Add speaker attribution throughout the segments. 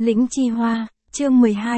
Speaker 1: Lĩnh Chi Hoa, chương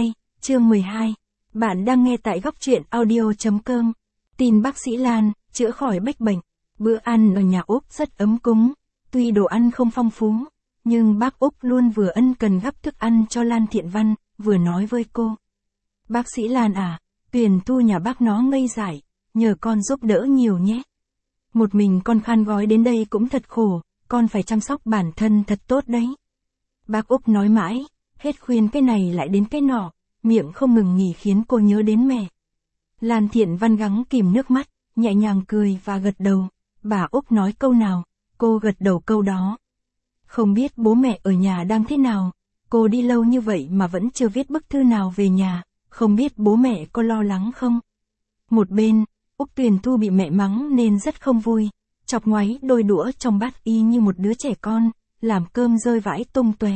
Speaker 1: 12. Bạn đang nghe tại góc truyện audio.com. Tin bác sĩ Lan, chữa khỏi bách bệnh. Bữa ăn ở nhà Úc rất ấm cúng. Tuy đồ ăn không phong phú, nhưng bác Úc luôn vừa ân cần gắp thức ăn cho Lan Thiện Văn, vừa nói với cô. Bác sĩ Lan à, Tuyền Thu nhà bác nó ngây dại, nhờ con giúp đỡ nhiều nhé. Một mình con khăn gói đến đây cũng thật khổ, con phải chăm sóc bản thân thật tốt đấy. Bác Úc nói mãi, hết khuyên cái này lại đến cái nọ, miệng không ngừng nghỉ khiến cô nhớ đến mẹ. Lan Thiện Văn gắng kìm nước mắt, nhẹ nhàng cười và gật đầu. Bà Úc nói câu nào, cô gật đầu câu đó. Không biết bố mẹ ở nhà đang thế nào, cô đi lâu như vậy mà vẫn chưa viết bức thư nào về nhà, không biết bố mẹ có lo lắng không? Một bên, Úc Tuyền Thu bị mẹ mắng nên rất không vui, chọc ngoáy đôi đũa trong bát y như một đứa trẻ con, làm cơm rơi vãi tung tóe.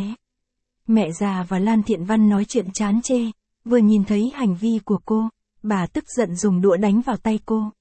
Speaker 1: Mẹ già và Lan Thiện Văn nói chuyện chán chê, vừa nhìn thấy hành vi của cô, bà tức giận dùng đũa đánh vào tay cô.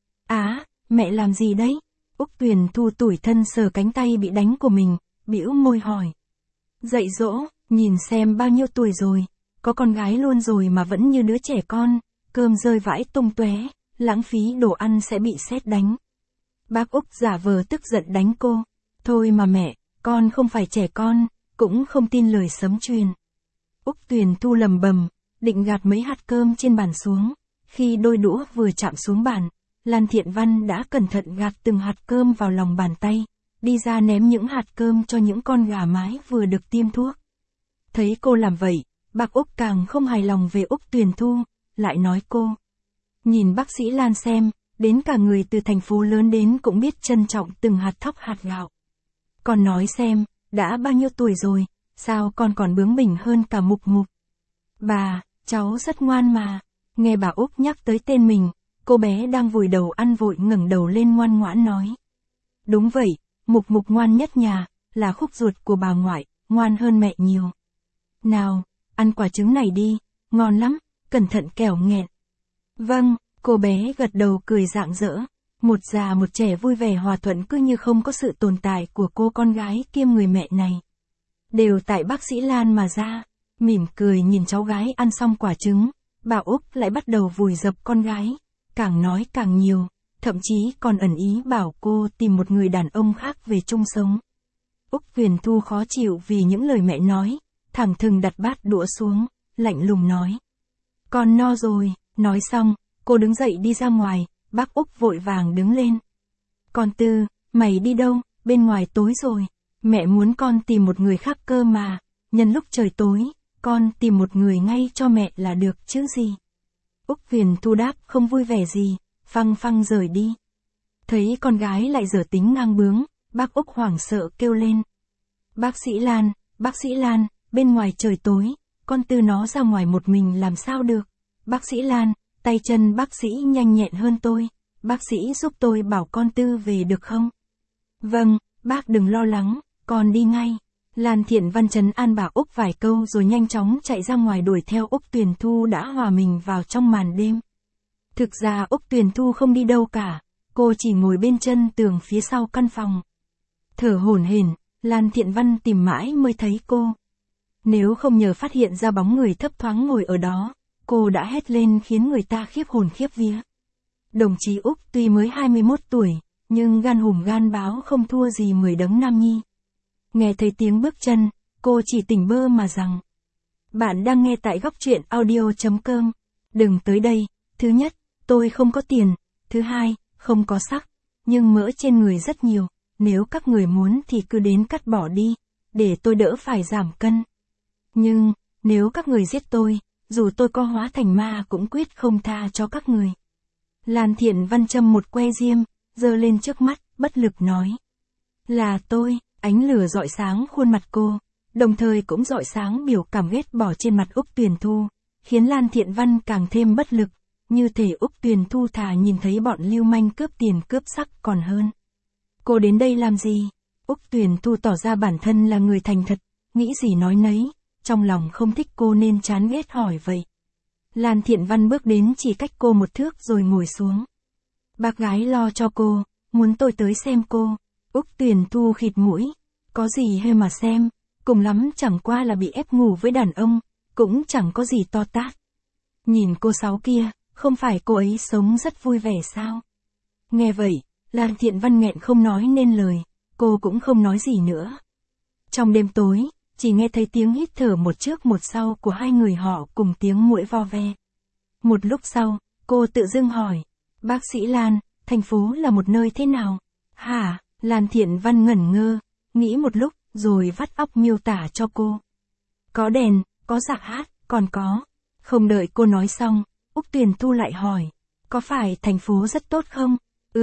Speaker 1: Á, mẹ làm gì đấy? Úc Tuyền Thu tủi thân sờ cánh tay bị đánh của mình, bĩu môi hỏi. Dạy dỗ, nhìn xem bao nhiêu tuổi rồi, có con gái luôn rồi mà vẫn như đứa trẻ con, cơm rơi vãi tung tóe, lãng phí đồ ăn sẽ bị sét đánh. Bác Úc giả vờ tức giận đánh cô. Thôi mà mẹ, con không phải trẻ con, cũng không tin lời sấm truyền. Úc Tuyền Thu lầm bầm, định gạt mấy hạt cơm trên bàn xuống. Khi đôi đũa vừa chạm xuống bàn, Lan Thiện Văn đã cẩn thận gạt từng hạt cơm vào lòng bàn tay, đi ra ném những hạt cơm cho những con gà mái vừa được tiêm thuốc. Thấy cô làm vậy, bác Úc càng không hài lòng về Úc Tuyền Thu, lại nói cô. Nhìn bác sĩ Lan xem, đến cả người từ thành phố lớn đến cũng biết trân trọng từng hạt thóc hạt gạo. Con nói xem, đã bao nhiêu tuổi rồi, sao con còn bướng bỉnh hơn cả Mục Mục? Bà, cháu rất ngoan mà. Nghe bà Úc nhắc tới tên mình, cô bé đang vùi đầu ăn vội ngẩng đầu lên ngoan ngoãn nói. Đúng vậy, Mục Mục ngoan nhất nhà, là khúc ruột của bà ngoại, ngoan hơn mẹ nhiều. Nào, ăn quả trứng này đi, ngon lắm, cẩn thận kẻo nghẹn. Vâng, cô bé gật đầu cười rạng rỡ. Một già một trẻ vui vẻ hòa thuận cứ như không có sự tồn tại của cô con gái kiêm người mẹ này. Đều tại bác sĩ Lan mà ra. Mỉm cười nhìn cháu gái ăn xong quả trứng, bà Úc lại bắt đầu vùi dập con gái. Càng nói càng nhiều, thậm chí còn ẩn ý bảo cô tìm một người đàn ông khác về chung sống. Úc Tuyền Thu khó chịu vì những lời mẹ nói, thẳng thừng đặt bát đũa xuống, lạnh lùng nói. Con no rồi, nói xong, cô đứng dậy đi ra ngoài. Bác Úc vội vàng đứng lên. Con Tư, mày đi đâu, bên ngoài tối rồi. Mẹ muốn con tìm một người khác cơ mà. Nhân lúc trời tối, con tìm một người ngay cho mẹ là được chứ gì. Úc Tuyền Thu đáp không vui vẻ gì, phăng phăng rời đi. Thấy con gái lại dở tính ngang bướng, bác Úc hoảng sợ kêu lên. Bác sĩ Lan, bên ngoài trời tối, con Tư nó ra ngoài một mình làm sao được. Bác sĩ Lan, tay chân bác sĩ nhanh nhẹn hơn tôi, bác sĩ giúp tôi bảo con Tư về được không? Vâng, bác đừng lo lắng, con đi ngay. Lan Thiện Văn trấn an bà Úc vài câu rồi nhanh chóng chạy ra ngoài đuổi theo Úc Tuyền Thu đã hòa mình vào trong màn đêm. Thực ra Úc Tuyền Thu không đi đâu cả, cô chỉ ngồi bên chân tường phía sau căn phòng. Thở hổn hển, Lan Thiện Văn tìm mãi mới thấy cô. Nếu không nhờ phát hiện ra bóng người thấp thoáng ngồi ở đó, cô đã hét lên khiến người ta khiếp hồn khiếp vía. Đồng chí Úc tuy mới 21 tuổi, nhưng gan hùm gan báo không thua gì 10 đấng nam nhi. Nghe thấy tiếng bước chân, cô chỉ tỉnh bơ mà rằng. Bạn đang nghe tại góc truyện audio.com. Đừng tới đây, thứ nhất, tôi không có tiền, thứ hai, không có sắc, nhưng mỡ trên người rất nhiều, nếu các người muốn thì cứ đến cắt bỏ đi, để tôi đỡ phải giảm cân. Nhưng, nếu các người giết tôi, dù tôi có hóa thành ma cũng quyết không tha cho các người. Lan Thiện Văn châm một que diêm, giơ lên trước mắt, bất lực nói. Là tôi, ánh lửa rọi sáng khuôn mặt cô, đồng thời cũng rọi sáng biểu cảm ghét bỏ trên mặt Úc Tuyền Thu, khiến Lan Thiện Văn càng thêm bất lực, như thể Úc Tuyền Thu thà nhìn thấy bọn lưu manh cướp tiền cướp sắc còn hơn. Cô đến đây làm gì? Úc Tuyền Thu tỏ ra bản thân là người thành thật, nghĩ gì nói nấy. Trong lòng không thích cô nên chán ghét hỏi vậy. Lan Thiện Văn bước đến chỉ cách cô một thước rồi ngồi xuống. Bác gái lo cho cô, muốn tôi tới xem cô. Úc Tuyền Thu khịt mũi. Có gì hay mà xem, cùng lắm chẳng qua là bị ép ngủ với đàn ông, cũng chẳng có gì to tát. Nhìn cô Sáu kia, không phải cô ấy sống rất vui vẻ sao? Nghe vậy, Lan Thiện Văn nghẹn không nói nên lời, cô cũng không nói gì nữa. Trong đêm tối, chỉ nghe thấy tiếng hít thở một trước một sau của hai người họ cùng tiếng muỗi vo ve. Một lúc sau, cô tự dưng hỏi, bác sĩ Lan, thành phố là một nơi thế nào? Hả? Lan Thiện Văn ngẩn ngơ, nghĩ một lúc, rồi vắt óc miêu tả cho cô. Có đèn, có rạp hát, còn có. Không đợi cô nói xong, Úc Tuyền Thu lại hỏi, có phải thành phố rất tốt không?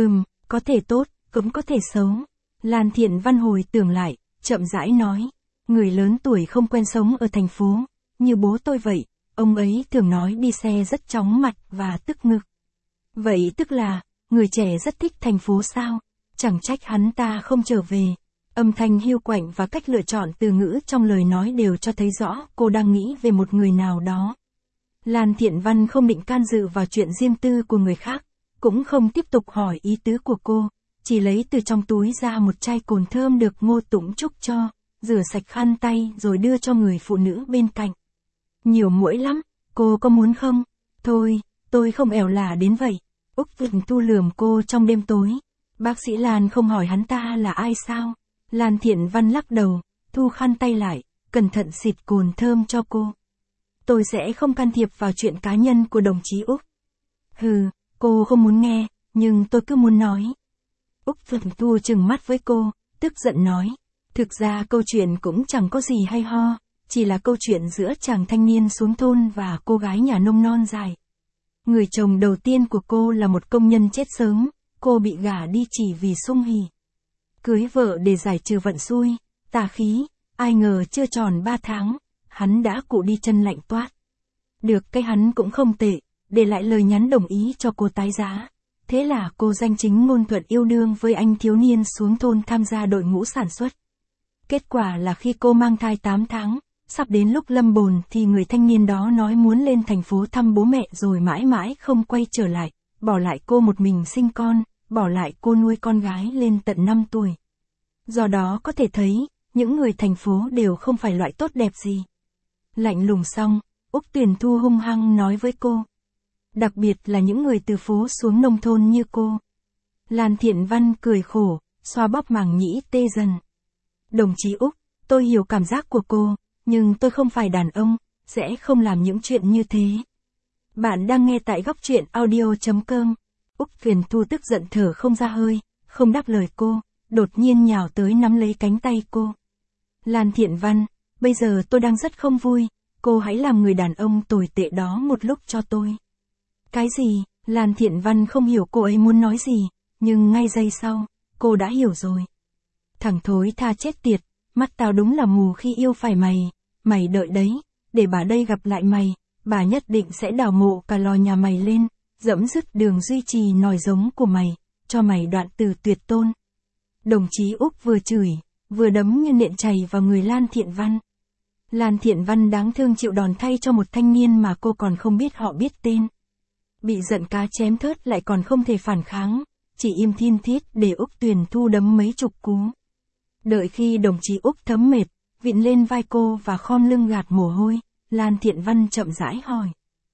Speaker 1: Có thể tốt, cũng có thể xấu. Lan Thiện Văn hồi tưởng lại, chậm rãi nói, người lớn tuổi không quen sống ở thành phố, như bố tôi vậy, ông ấy thường nói đi xe rất chóng mặt và tức ngực. Vậy tức là, người trẻ rất thích thành phố sao? Chẳng trách hắn ta không trở về. Âm thanh hiu quạnh và cách lựa chọn từ ngữ trong lời nói đều cho thấy rõ cô đang nghĩ về một người nào đó. Lan Thiện Văn không định can dự vào chuyện riêng tư của người khác, cũng không tiếp tục hỏi ý tứ của cô, chỉ lấy từ trong túi ra một chai cồn thơm được Ngô Tũng Trúc cho, rửa sạch khăn tay rồi đưa cho người phụ nữ bên cạnh. Nhiều muỗi lắm, cô có muốn không? Thôi, tôi không ẻo lả đến vậy. Úc Tuyền Thu lườm cô trong đêm tối. Bác sĩ Lan không hỏi hắn ta là ai sao? Lan Thiện Văn lắc đầu, thu khăn tay lại, cẩn thận xịt cồn thơm cho cô. Tôi sẽ không can thiệp vào chuyện cá nhân của đồng chí Úc. Hừ, cô không muốn nghe, nhưng tôi cứ muốn nói. Úc Tuyền Thu trừng mắt với cô, tức giận nói. Thực ra câu chuyện cũng chẳng có gì hay ho, chỉ là câu chuyện giữa chàng thanh niên xuống thôn và cô gái nhà nông non dài. Người chồng đầu tiên của cô là một công nhân chết sớm, cô bị gả đi chỉ vì sung hỉ. Cưới vợ để giải trừ vận xui, tà khí, ai ngờ chưa tròn 3 tháng, hắn đã cụ đi chân lạnh toát. Được cái hắn cũng không tệ, để lại lời nhắn đồng ý cho cô tái giá. Thế là cô danh chính ngôn thuận yêu đương với anh thiếu niên xuống thôn tham gia đội ngũ sản xuất. Kết quả là khi cô mang thai 8 tháng, sắp đến lúc lâm bồn thì người thanh niên đó nói muốn lên thành phố thăm bố mẹ rồi mãi mãi không quay trở lại, bỏ lại cô một mình sinh con, bỏ lại cô nuôi con gái lên tận 5 tuổi. Do đó có thể thấy, những người thành phố đều không phải loại tốt đẹp gì. Lạnh lùng xong, Úc Tuyền Thu hung hăng nói với cô. Đặc biệt là những người từ phố xuống nông thôn như cô. Lan Thiện Văn cười khổ, xoa bóp màng nhĩ tê dần. Đồng chí Úc, tôi hiểu cảm giác của cô, nhưng tôi không phải đàn ông, sẽ không làm những chuyện như thế. Bạn đang nghe tại góc truyện audio.com. Úc Tuyền Thu tức giận thở không ra hơi, không đáp lời cô, đột nhiên nhào tới nắm lấy cánh tay cô. Lan Thiện Văn, bây giờ tôi đang rất không vui, cô hãy làm người đàn ông tồi tệ đó một lúc cho tôi. Cái gì? Lan Thiện Văn không hiểu cô ấy muốn nói gì, nhưng ngay giây sau, cô đã hiểu rồi. Thằng thối tha chết tiệt, mắt tao đúng là mù khi yêu phải mày, mày đợi đấy, để bà đây gặp lại mày, bà nhất định sẽ đào mộ cả lò nhà mày lên, dẫm dứt đường duy trì nòi giống của mày, cho mày đoạn từ tuyệt tôn. Đồng chí Úc vừa chửi, vừa đấm như nện chày vào người Lan Thiện Văn. Lan Thiện Văn đáng thương chịu đòn thay cho một thanh niên mà cô còn không biết họ biết tên. Bị giận cá chém thớt lại còn không thể phản kháng, chỉ im thiên thiết để Úc Tuyền Thu đấm mấy chục cú. Đợi khi đồng chí Úc thấm mệt, vịn lên vai cô và khom lưng gạt mồ hôi, Lan Thiện Văn chậm rãi hỏi.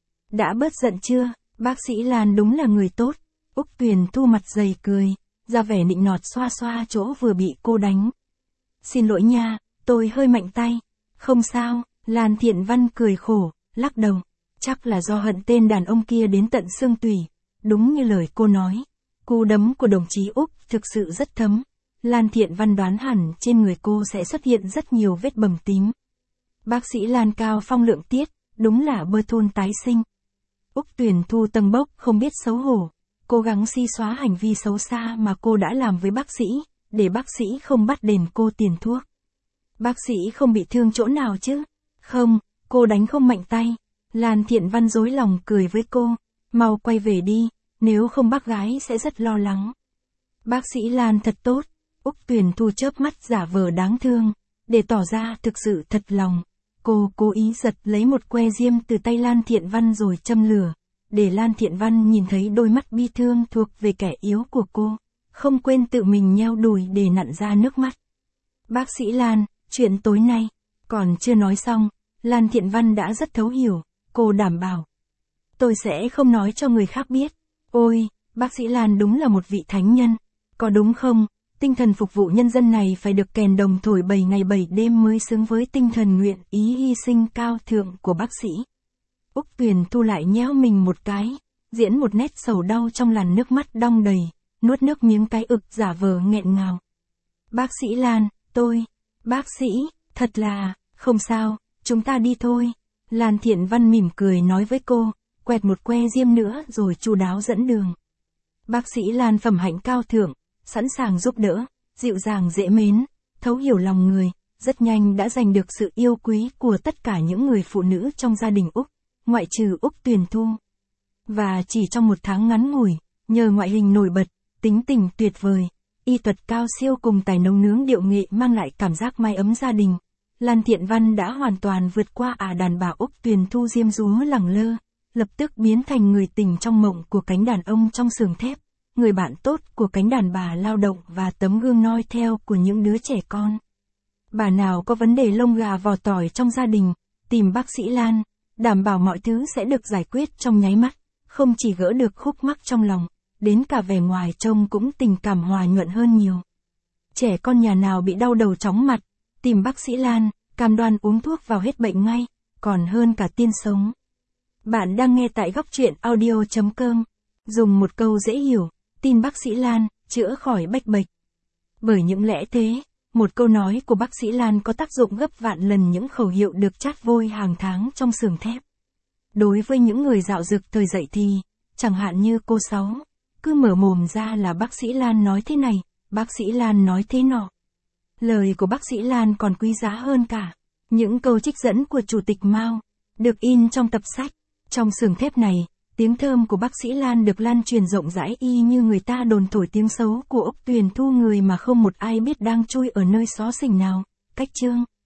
Speaker 1: Đã bớt giận chưa? Bác sĩ Lan đúng là người tốt. Úc Tuyền Thu mặt dày cười, ra vẻ nịnh nọt xoa xoa chỗ vừa bị cô đánh. Xin lỗi nha, tôi hơi mạnh tay. Không sao, Lan Thiện Văn cười khổ, lắc đầu. Chắc là do hận tên đàn ông kia đến tận xương tủy. Đúng như lời cô nói, cú đấm của đồng chí Úc thực sự rất thấm. Lan Thiện Văn đoán hẳn trên người cô sẽ xuất hiện rất nhiều vết bầm tím. Bác sĩ Lan cao phong lượng tiết, đúng là bơ thôn tái sinh. Úc Tuyền Thu tâng bốc không biết xấu hổ, cố gắng si xóa hành vi xấu xa mà cô đã làm với bác sĩ, để bác sĩ không bắt đền cô tiền thuốc. Bác sĩ không bị thương chỗ nào chứ? Không, cô đánh không mạnh tay. Lan Thiện Văn dối lòng cười với cô, mau quay về đi, nếu không bác gái sẽ rất lo lắng. Bác sĩ Lan thật tốt. Úc Tuyền Thu chớp mắt giả vờ đáng thương, để tỏ ra thực sự thật lòng. Cô cố ý giật lấy một que diêm từ tay Lan Thiện Văn rồi châm lửa, để Lan Thiện Văn nhìn thấy đôi mắt bi thương thuộc về kẻ yếu của cô, không quên tự mình nheo đùi để nặn ra nước mắt. Bác sĩ Lan, chuyện tối nay, Còn chưa nói xong, Lan Thiện Văn đã rất thấu hiểu, cô đảm bảo. Tôi sẽ không nói cho người khác biết. Ôi, bác sĩ Lan đúng là một vị thánh nhân. Có đúng không? Tinh thần phục vụ nhân dân này phải được kèn đồng thổi 7 ngày 7 đêm mới xứng với tinh thần nguyện ý hy sinh cao thượng của bác sĩ. Úc Tuyền Thu lại nhéo mình một cái, diễn một nét sầu đau trong làn nước mắt đong đầy, nuốt nước miếng cái ực giả vờ nghẹn ngào. Bác sĩ Lan, bác sĩ, thật là, không sao, chúng ta đi thôi. Lan Thiện Văn mỉm cười nói với cô, quẹt một que diêm nữa rồi chu đáo dẫn đường. Bác sĩ Lan phẩm hạnh cao thượng, sẵn sàng giúp đỡ, dịu dàng dễ mến, thấu hiểu lòng người, rất nhanh đã giành được sự yêu quý của tất cả những người phụ nữ trong gia đình Úc, ngoại trừ Úc Tuyền Thu. Và chỉ trong một tháng ngắn ngủi, nhờ ngoại hình nổi bật, tính tình tuyệt vời, y thuật cao siêu cùng tài nấu nướng điệu nghệ mang lại cảm giác mái ấm gia đình, Lan Thiện Văn đã hoàn toàn vượt qua đàn bà Úc Tuyền Thu diêm dúa lẳng lơ, lập tức biến thành người tình trong mộng của cánh đàn ông trong xưởng thép, người bạn tốt của cánh đàn bà lao động và tấm gương noi theo của những đứa trẻ con. Bà nào có vấn đề lông gà vò tỏi trong gia đình, tìm bác sĩ Lan, đảm bảo mọi thứ sẽ được giải quyết trong nháy mắt, không chỉ gỡ được khúc mắc trong lòng, đến cả vẻ ngoài trông cũng tình cảm hòa nhuận hơn nhiều. Trẻ con nhà nào bị đau đầu chóng mặt, tìm bác sĩ Lan, cam đoan uống thuốc vào hết bệnh ngay, còn hơn cả tiên sống. Bạn đang nghe tại góc truyện audio.com. Dùng một câu dễ hiểu, tin bác sĩ Lan, chữa khỏi bách bệnh. Bởi những lẽ thế, một câu nói của bác sĩ Lan có tác dụng gấp vạn lần những khẩu hiệu được chát vôi hàng tháng trong xưởng thép. Đối với những người dạo dực thời dậy thì, chẳng hạn như cô Sáu, cứ mở mồm ra là bác sĩ Lan nói thế này, bác sĩ Lan nói thế nọ. Lời của bác sĩ Lan còn quý giá hơn cả những câu trích dẫn của Chủ tịch Mao, được in trong tập sách. Trong xưởng thép này, tiếng thơm của bác sĩ Lan được lan truyền rộng rãi y như người ta đồn thổi tiếng xấu của Úc Tuyền Thu, người mà không một ai biết đang chui ở nơi xó xỉnh nào, cách chương.